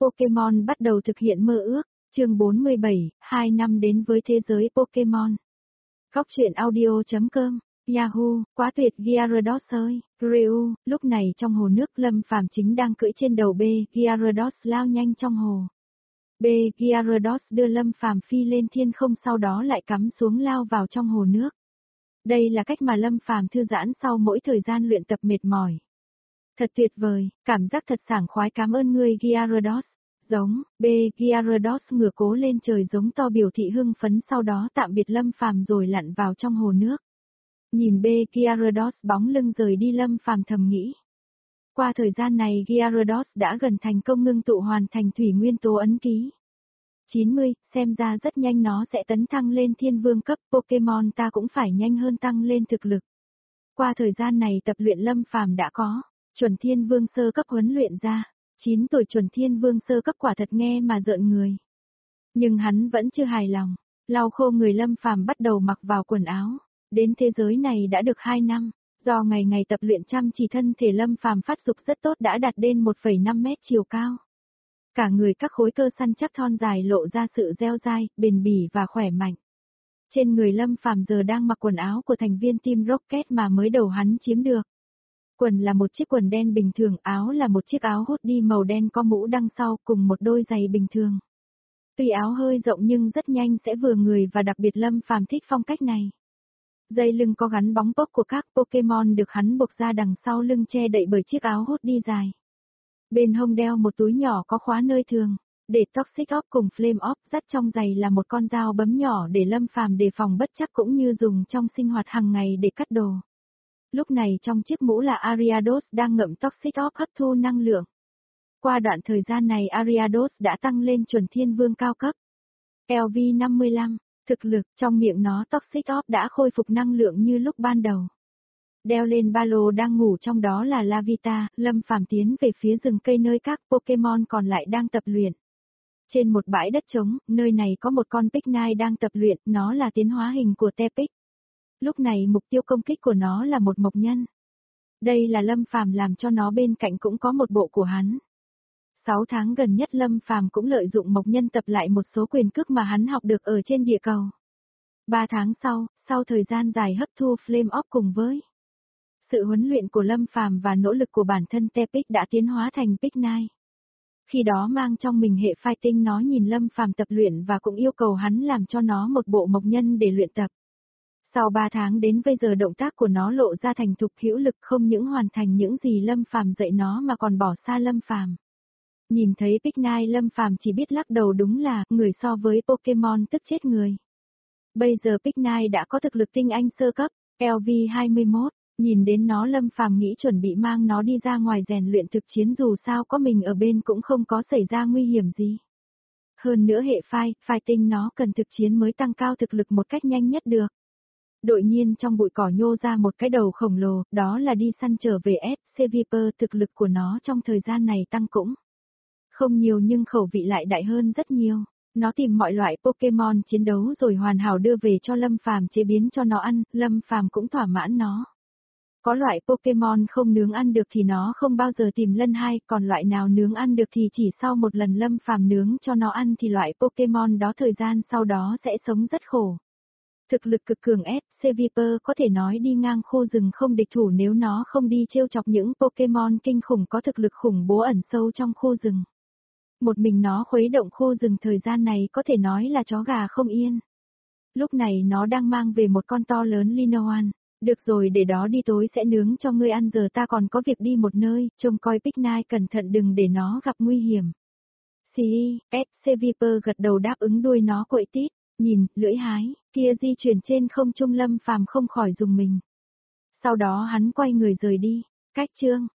Pokemon bắt đầu thực hiện mơ ước, chương 47, 2 năm đến với thế giới Pokemon. Góc truyện audio.com, Yahoo, quá tuyệt Gyarados ơi, Ryu, lúc này trong hồ nước Lâm Phàm chính đang cưỡi trên đầu B, Gyarados lao nhanh trong hồ. B, Gyarados đưa Lâm Phàm phi lên thiên không sau đó lại cắm xuống lao vào trong hồ nước. Đây là cách mà Lâm Phàm thư giãn sau mỗi thời gian luyện tập mệt mỏi. Thật tuyệt vời, cảm giác thật sảng khoái, cảm ơn ngươi Gyarados. Giống, B, Gyarados ngửa cố lên trời giống to biểu thị hưng phấn sau đó tạm biệt Lâm Phàm rồi lặn vào trong hồ nước. Nhìn B, Gyarados bóng lưng rời đi Lâm Phàm thầm nghĩ. Qua thời gian này Gyarados đã gần thành công ngưng tụ hoàn thành thủy nguyên tố ấn ký. 90, xem ra rất nhanh nó sẽ tấn thăng lên thiên vương cấp, Pokemon ta cũng phải nhanh hơn tăng lên thực lực. Qua thời gian này tập luyện Lâm Phàm đã có chuẩn thiên vương sơ cấp huấn luyện ra. 9 tuổi chuẩn thiên vương sơ cấp quả thật nghe mà rợn người. Nhưng hắn vẫn chưa hài lòng, lau khô người Lâm Phàm bắt đầu mặc vào quần áo. Đến thế giới này đã được 2 năm, do ngày ngày tập luyện chăm chỉ thân thể Lâm Phàm phát dục rất tốt đã đạt đến 1,5 mét chiều cao. Cả người các khối cơ săn chắc thon dài lộ ra sự dẻo dai, bền bỉ và khỏe mạnh. Trên người Lâm Phàm giờ đang mặc quần áo của thành viên Team Rocket mà mới đầu hắn chiếm được. Quần là một chiếc quần đen bình thường, áo là một chiếc áo hoodie màu đen có mũ đằng sau cùng một đôi giày bình thường. Tuy áo hơi rộng nhưng rất nhanh sẽ vừa người và đặc biệt Lâm Phàm thích phong cách này. Dây lưng có gắn bóng pop của các Pokemon được hắn buộc ra đằng sau lưng che đậy bởi chiếc áo hoodie dài. Bên hông đeo một túi nhỏ có khóa nơi thường, để Toxic Orb cùng Flame Orb, dắt trong giày là một con dao bấm nhỏ để Lâm Phàm đề phòng bất trắc cũng như dùng trong sinh hoạt hàng ngày để cắt đồ. Lúc này trong chiếc mũ là Ariados đang ngậm Toxic Orb hấp thu năng lượng. Qua đoạn thời gian này Ariados đã tăng lên chuẩn thiên vương cao cấp. LV55, thực lực trong miệng nó Toxic Orb đã khôi phục năng lượng như lúc ban đầu. Đeo lên ba lô đang ngủ trong đó là Lavita, Lâm Phàm tiến về phía rừng cây nơi các Pokemon còn lại đang tập luyện. Trên một bãi đất trống, nơi này có một con Picnine đang tập luyện, nó là tiến hóa hình của Tepic. Lúc này mục tiêu công kích của nó là một mộc nhân. Đây là Lâm Phàm làm cho nó bên cạnh cũng có một bộ của hắn. 6 tháng gần nhất Lâm Phàm cũng lợi dụng mộc nhân tập lại một số quyền cước mà hắn học được ở trên địa cầu. 3 tháng sau thời gian dài hấp thu Flame Orb cùng với sự huấn luyện của Lâm Phàm và nỗ lực của bản thân Tepic đã tiến hóa thành Picnine. Khi đó mang trong mình hệ fighting nó nhìn Lâm Phàm tập luyện và cũng yêu cầu hắn làm cho nó một bộ mộc nhân để luyện tập. Sau 3 tháng đến bây giờ động tác của nó lộ ra thành thục hữu lực không những hoàn thành những gì Lâm Phàm dạy nó mà còn bỏ xa Lâm Phàm. Nhìn thấy Picnine Lâm Phàm chỉ biết lắc đầu đúng là người so với Pokemon tức chết người. Bây giờ Picnine đã có thực lực tinh anh sơ cấp, LV21, nhìn đến nó Lâm Phàm nghĩ chuẩn bị mang nó đi ra ngoài rèn luyện thực chiến dù sao có mình ở bên cũng không có xảy ra nguy hiểm gì. Hơn nữa hệ fighting nó cần thực chiến mới tăng cao thực lực một cách nhanh nhất được. Đột nhiên trong bụi cỏ nhô ra một cái đầu khổng lồ, đó là đi săn trở về SC Viper, thực lực của nó trong thời gian này tăng cũng không nhiều nhưng khẩu vị lại đại hơn rất nhiều. Nó tìm mọi loại Pokemon chiến đấu rồi hoàn hảo đưa về cho Lâm Phàm chế biến cho nó ăn, Lâm Phàm cũng thỏa mãn nó. Có loại Pokemon không nướng ăn được thì nó không bao giờ tìm lần hai, còn loại nào nướng ăn được thì chỉ sau một lần Lâm Phàm nướng cho nó ăn thì loại Pokemon đó thời gian sau đó sẽ sống rất khổ. Thực lực cực cường SC Viper có thể nói đi ngang khu rừng không địch thủ nếu nó không đi trêu chọc những Pokemon kinh khủng có thực lực khủng bố ẩn sâu trong khu rừng. Một mình nó khuấy động khu rừng thời gian này có thể nói là chó gà không yên. Lúc này nó đang mang về một con to lớn Linoan. Được rồi để đó đi tối sẽ nướng cho ngươi ăn giờ ta còn có việc đi một nơi, trông coi Picnine cẩn thận đừng để nó gặp nguy hiểm. SC Viper gật đầu đáp ứng đuôi nó quậy tít, nhìn, lưỡi hái, kia di chuyển trên không trung Lâm Phàm không khỏi dùng mình. Sau đó hắn quay người rời đi, cách chương,